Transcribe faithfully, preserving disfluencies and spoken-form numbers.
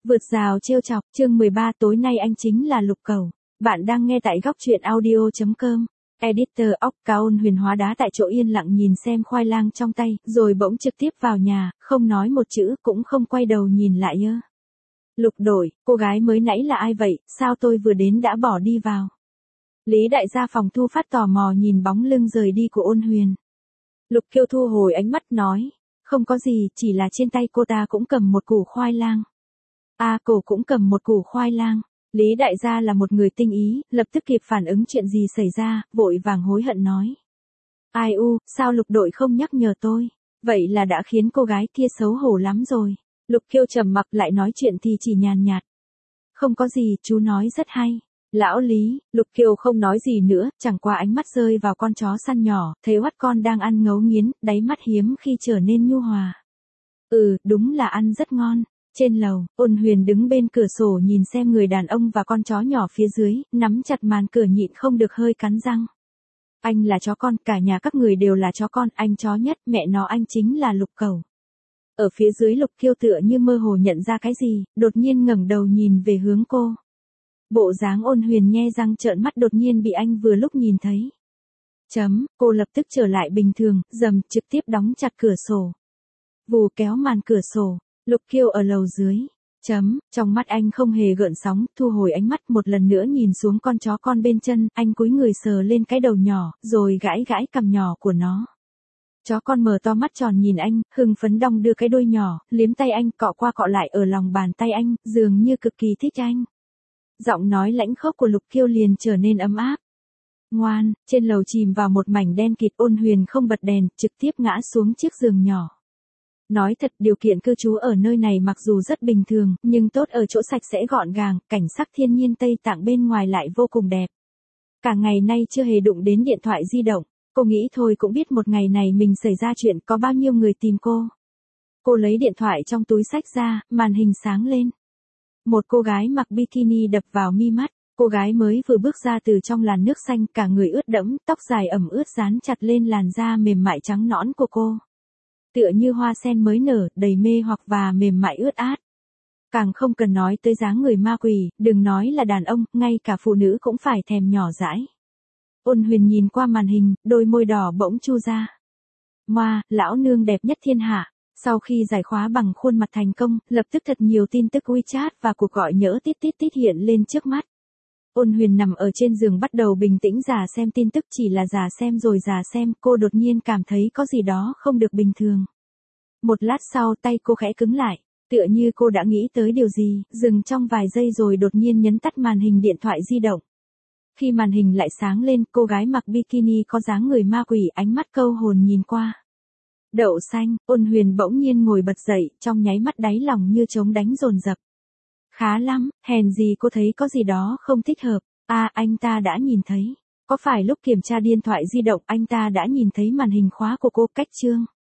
Vượt rào trêu chọc, chương mười ba tối nay anh chính là Lục Cẩu. Bạn đang nghe tại góc truyện audio chấm com. Editor óc Cao Ôn Huyền hóa đá tại chỗ yên lặng nhìn xem khoai lang trong tay, rồi bỗng trực tiếp vào nhà, không nói một chữ cũng không quay đầu nhìn lại ơ. Lục Đội, cô gái mới nãy là ai vậy, sao tôi vừa đến đã bỏ đi vào. Lý đại gia phòng thu phát tò mò nhìn bóng lưng rời đi của Ôn Huyền. Lục Kiêu thu hồi ánh mắt nói, không có gì, chỉ là trên tay cô ta cũng cầm một củ khoai lang. A à, cổ cũng cầm một củ khoai lang. Lý đại gia là một người tinh ý, lập tức kịp phản ứng chuyện gì xảy ra, vội vàng hối hận nói. Ai u, sao Lục Đội không nhắc nhở tôi, vậy là đã khiến cô gái kia xấu hổ lắm rồi. Lục Kiêu trầm mặc lại nói chuyện thì chỉ nhàn nhạt. Không có gì, chú nói rất hay. Lão Lý, Lục Kiều không nói gì nữa, chẳng qua ánh mắt rơi vào con chó săn nhỏ, thấy oắt con đang ăn ngấu nghiến, đáy mắt hiếm khi trở nên nhu hòa. Ừ, đúng là ăn rất ngon. Trên lầu, Ôn Huyền đứng bên cửa sổ nhìn xem người đàn ông và con chó nhỏ phía dưới, nắm chặt màn cửa nhịn không được hơi cắn răng. Anh là chó con, cả nhà các người đều là chó con, anh chó nhất, mẹ nó anh chính là Lục Cẩu. Ở phía dưới Lục Kiêu tựa như mơ hồ nhận ra cái gì, đột nhiên ngẩng đầu nhìn về hướng cô. Bộ dáng Ôn Huyền nhe răng trợn mắt đột nhiên bị anh vừa lúc nhìn thấy. Chấm, cô lập tức trở lại bình thường, dầm trực tiếp đóng chặt cửa sổ. Vù kéo màn cửa sổ. Lục Kiêu ở lầu dưới. Chấm, trong mắt anh không hề gợn sóng, thu hồi ánh mắt một lần nữa nhìn xuống con chó con bên chân, anh cúi người sờ lên cái đầu nhỏ, rồi gãi gãi cằm nhỏ của nó. Chó con mở to mắt tròn nhìn anh, hưng phấn đong đưa cái đuôi nhỏ, liếm tay anh, cọ qua cọ lại ở lòng bàn tay anh, dường như cực kỳ thích anh. Giọng nói lãnh khốc của Lục Kiêu liền trở nên ấm áp. Ngoan, trên lầu chìm vào một mảnh đen kịt, Ôn Huyền không bật đèn, trực tiếp ngã xuống chiếc giường nhỏ. Nói thật, điều kiện cư trú ở nơi này mặc dù rất bình thường, nhưng tốt ở chỗ sạch sẽ gọn gàng, cảnh sắc thiên nhiên Tây Tạng bên ngoài lại vô cùng đẹp. Cả ngày nay chưa hề đụng đến điện thoại di động, cô nghĩ thôi cũng biết một ngày này mình xảy ra chuyện có bao nhiêu người tìm cô. Cô lấy điện thoại trong túi xách ra, màn hình sáng lên. Một cô gái mặc bikini đập vào mi mắt, cô gái mới vừa bước ra từ trong làn nước xanh, cả người ướt đẫm, tóc dài ẩm ướt dán chặt lên làn da mềm mại trắng nõn của cô. Tựa như hoa sen mới nở, đầy mê hoặc và mềm mại ướt át. Càng không cần nói tới dáng người ma quỷ, đừng nói là đàn ông, ngay cả phụ nữ cũng phải thèm nhỏ dãi. Ôn Huyền nhìn qua màn hình, đôi môi đỏ bỗng chu ra. Moa, lão nương đẹp nhất thiên hạ. Sau khi giải khóa bằng khuôn mặt thành công, lập tức thật nhiều tin tức WeChat và cuộc gọi nhỡ tít tít tít hiện lên trước mắt. Ôn Huyền nằm ở trên giường bắt đầu bình tĩnh dò xem tin tức, chỉ là dò xem rồi dò xem, cô đột nhiên cảm thấy có gì đó không được bình thường. Một lát sau tay cô khẽ cứng lại, tựa như cô đã nghĩ tới điều gì, dừng trong vài giây rồi đột nhiên nhấn tắt màn hình điện thoại di động. Khi màn hình lại sáng lên, cô gái mặc bikini có dáng người ma quỷ, ánh mắt câu hồn nhìn qua. Đậu xanh, Ôn Huyền bỗng nhiên ngồi bật dậy, trong nháy mắt đáy lòng như trống đánh dồn dập. Khá lắm, hèn gì cô thấy có gì đó không thích hợp. À, anh ta đã nhìn thấy. Có phải lúc kiểm tra điện thoại di động anh ta đã nhìn thấy màn hình khóa của cô? Cách chương.